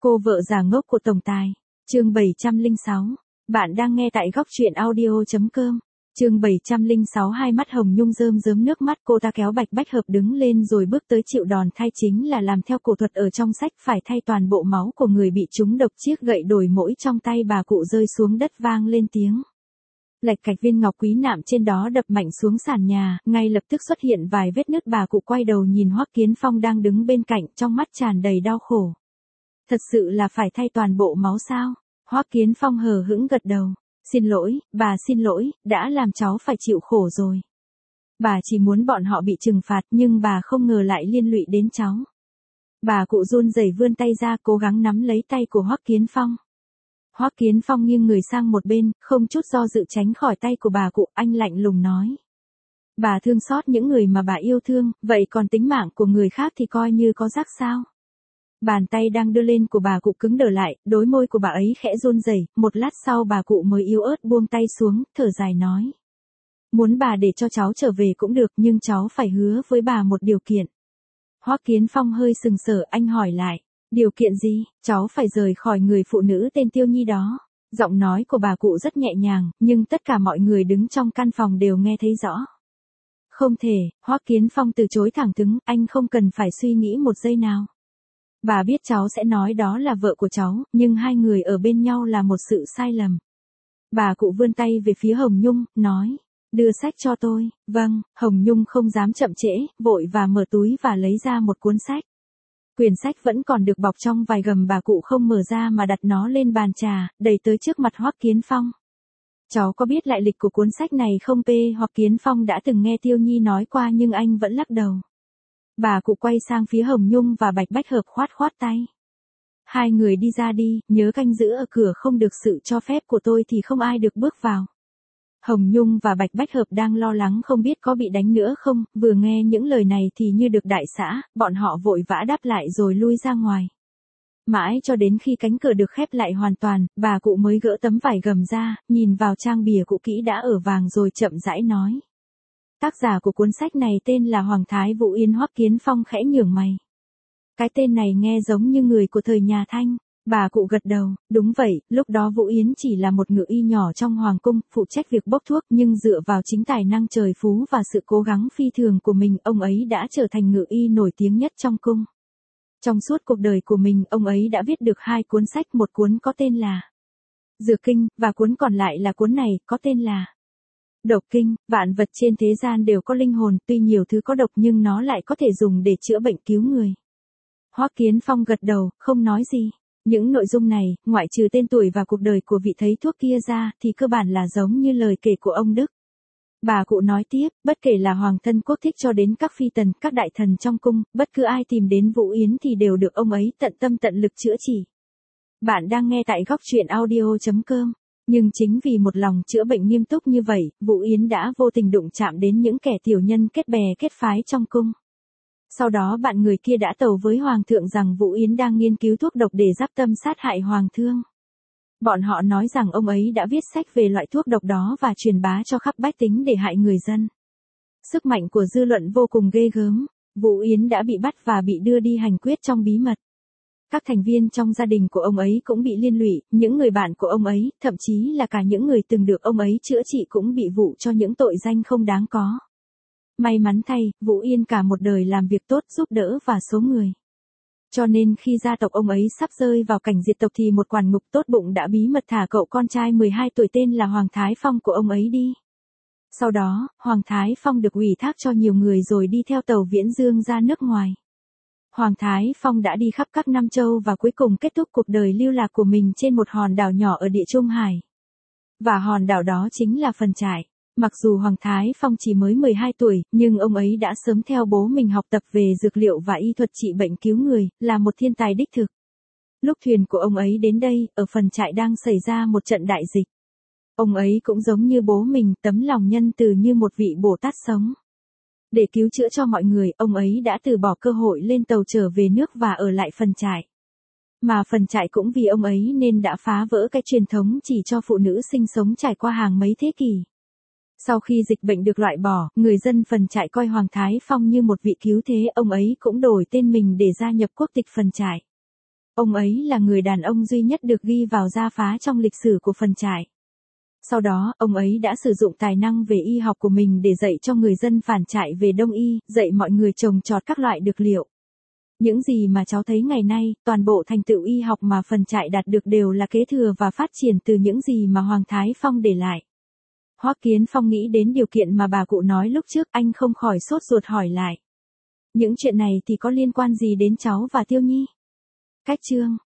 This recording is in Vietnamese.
Cô vợ già ngốc của tổng tài. Chương 706. Bạn đang nghe tại góc truyện audio.com. Chương 706. Hai mắt Hồng Nhung rơm rớm nước mắt, cô ta kéo Bạch Bách Hợp đứng lên rồi bước tới chịu đòn thay, chính là làm theo cổ thuật ở trong sách, phải thay toàn bộ máu của người bị trúng độc. Chiếc gậy đổi mỗi trong tay bà cụ rơi xuống đất vang lên tiếng lạch cạch, viên ngọc quý nạm trên đó đập mạnh xuống sàn nhà, ngay lập tức xuất hiện vài vết nứt. Bà cụ quay đầu nhìn Hoắc Kiến Phong đang đứng bên cạnh, trong mắt tràn đầy đau khổ. Thật sự là phải thay toàn bộ máu sao? Hoắc Kiến Phong hờ hững gật đầu. Xin lỗi, bà xin lỗi, đã làm cháu phải chịu khổ rồi. Bà chỉ muốn bọn họ bị trừng phạt, nhưng bà không ngờ lại liên lụy đến cháu. Bà cụ run rẩy vươn tay ra, cố gắng nắm lấy tay của Hoắc Kiến Phong. Hoắc Kiến Phong nghiêng người sang một bên, không chút do dự tránh khỏi tay của bà cụ, anh lạnh lùng nói. Bà thương xót những người mà bà yêu thương, vậy còn tính mạng của người khác thì coi như có rác sao? Bàn tay đang đưa lên của bà cụ cứng đờ lại, đôi môi của bà ấy khẽ run rẩy, một lát sau bà cụ mới yếu ớt buông tay xuống, thở dài nói. Muốn bà để cho cháu trở về cũng được, nhưng cháu phải hứa với bà một điều kiện. Hoắc Kiến Phong hơi sừng sờ, anh hỏi lại. Điều kiện gì? Cháu phải rời khỏi người phụ nữ tên Tiêu Nhi đó. Giọng nói của bà cụ rất nhẹ nhàng, nhưng tất cả mọi người đứng trong căn phòng đều nghe thấy rõ. Không thể, Hoắc Kiến Phong từ chối thẳng thừng, anh không cần phải suy nghĩ một giây nào. Bà biết cháu sẽ nói đó là vợ của cháu, nhưng hai người ở bên nhau là một sự sai lầm. Bà cụ vươn tay về phía Hồng Nhung, nói. Đưa sách cho tôi. Vâng, Hồng Nhung không dám chậm trễ, vội và mở túi và lấy ra một cuốn sách. Quyển sách vẫn còn được bọc trong vài gầm, bà cụ không mở ra mà đặt nó lên bàn trà, đẩy tới trước mặt Hoắc Kiến Phong. Cháu có biết lại lịch của cuốn sách này không? Hoắc Kiến Phong đã từng nghe Tiêu Nhi nói qua nhưng anh vẫn lắc đầu. Bà cụ quay sang phía Hồng Nhung và Bạch Bách Hợp, khoát tay. Hai người đi ra đi, nhớ canh giữ ở cửa, không được sự cho phép của tôi thì không ai được bước vào. Hồng Nhung và Bạch Bách Hợp đang lo lắng không biết có bị đánh nữa không, vừa nghe những lời này thì như được đại xá, bọn họ vội vã đáp lại rồi lui ra ngoài. Mãi cho đến khi cánh cửa được khép lại hoàn toàn, bà cụ mới gỡ tấm vải gầm ra, nhìn vào trang bìa cũ kỹ đã ở vàng rồi chậm rãi nói. Tác giả của cuốn sách này tên là Hoàng Thái Vũ Yên. Hoắc Kiến Phong khẽ nhướng mày. Cái tên này nghe giống như người của thời nhà Thanh. Bà cụ gật đầu, đúng vậy, lúc đó Vũ Yến chỉ là một ngự y nhỏ trong hoàng cung, phụ trách việc bốc thuốc, nhưng dựa vào chính tài năng trời phú và sự cố gắng phi thường của mình, ông ấy đã trở thành ngự y nổi tiếng nhất trong cung. Trong suốt cuộc đời của mình, ông ấy đã viết được 2 cuốn sách, một cuốn có tên là Dược Kinh, và cuốn còn lại là cuốn này, có tên là Độc Kinh. Vạn vật trên thế gian đều có linh hồn, tuy nhiều thứ có độc nhưng nó lại có thể dùng để chữa bệnh cứu người. Hoắc Kiến Phong gật đầu, không nói gì. Những nội dung này, ngoại trừ tên tuổi và cuộc đời của vị thầy thuốc kia ra, thì cơ bản là giống như lời kể của ông Đức. Bà cụ nói tiếp, bất kể là hoàng thân quốc thích cho đến các phi tần, các đại thần trong cung, bất cứ ai tìm đến Vũ Yến thì đều được ông ấy tận tâm tận lực chữa trị. Bạn đang nghe tại góc truyện audio.com. Nhưng chính vì một lòng chữa bệnh nghiêm túc như vậy, Vũ Yến đã vô tình đụng chạm đến những kẻ tiểu nhân kết bè kết phái trong cung. Sau đó bạn người kia đã tâu với Hoàng thượng rằng Vũ Yến đang nghiên cứu thuốc độc để giáp tâm sát hại Hoàng thương. Bọn họ nói rằng ông ấy đã viết sách về loại thuốc độc đó và truyền bá cho khắp bách tính để hại người dân. Sức mạnh của dư luận vô cùng ghê gớm. Vũ Yến đã bị bắt và bị đưa đi hành quyết trong bí mật. Các thành viên trong gia đình của ông ấy cũng bị liên lụy, những người bạn của ông ấy, thậm chí là cả những người từng được ông ấy chữa trị cũng bị vụ cho những tội danh không đáng có. May mắn thay, Vũ Yên cả một đời làm việc tốt giúp đỡ và số người. Cho nên khi gia tộc ông ấy sắp rơi vào cảnh diệt tộc thì một quản ngục tốt bụng đã bí mật thả cậu con trai 12 tuổi tên là Hoàng Thái Phong của ông ấy đi. Sau đó, Hoàng Thái Phong được ủy thác cho nhiều người rồi đi theo tàu Viễn Dương ra nước ngoài. Hoàng Thái Phong đã đi khắp các Nam Châu và cuối cùng kết thúc cuộc đời lưu lạc của mình trên một hòn đảo nhỏ ở Địa Trung Hải. Và hòn đảo đó chính là Phần Trại. Mặc dù Hoàng Thái Phong chỉ mới 12 tuổi, nhưng ông ấy đã sớm theo bố mình học tập về dược liệu và y thuật trị bệnh cứu người, là một thiên tài đích thực. Lúc thuyền của ông ấy đến đây, ở Phần Trại đang xảy ra một trận đại dịch. Ông ấy cũng giống như bố mình, tấm lòng nhân từ như một vị Bồ Tát sống. Để cứu chữa cho mọi người, ông ấy đã từ bỏ cơ hội lên tàu trở về nước và ở lại Phần Trại. Mà Phần Trại cũng vì ông ấy nên đã phá vỡ cái truyền thống chỉ cho phụ nữ sinh sống trải qua hàng mấy thế kỷ. Sau khi dịch bệnh được loại bỏ, người dân Phần Trại coi Hoàng Thái Phong như một vị cứu thế, ông ấy cũng đổi tên mình để gia nhập quốc tịch Phần Trại. Ông ấy là người đàn ông duy nhất được ghi vào gia phá trong lịch sử của phần trại. Sau đó, ông ấy đã sử dụng tài năng về y học của mình để dạy cho người dân phản trại về đông y, dạy mọi người trồng trọt các loại dược liệu. Những gì mà cháu thấy ngày nay, toàn bộ thành tựu y học mà phần trại đạt được đều là kế thừa và phát triển từ những gì mà Hoàng Thái Phong để lại. Hoắc Kiến Phong nghĩ đến điều kiện mà bà cụ nói lúc trước, anh không khỏi sốt ruột hỏi lại. Những chuyện này thì có liên quan gì đến cháu và Tiêu Nhi? Cách chương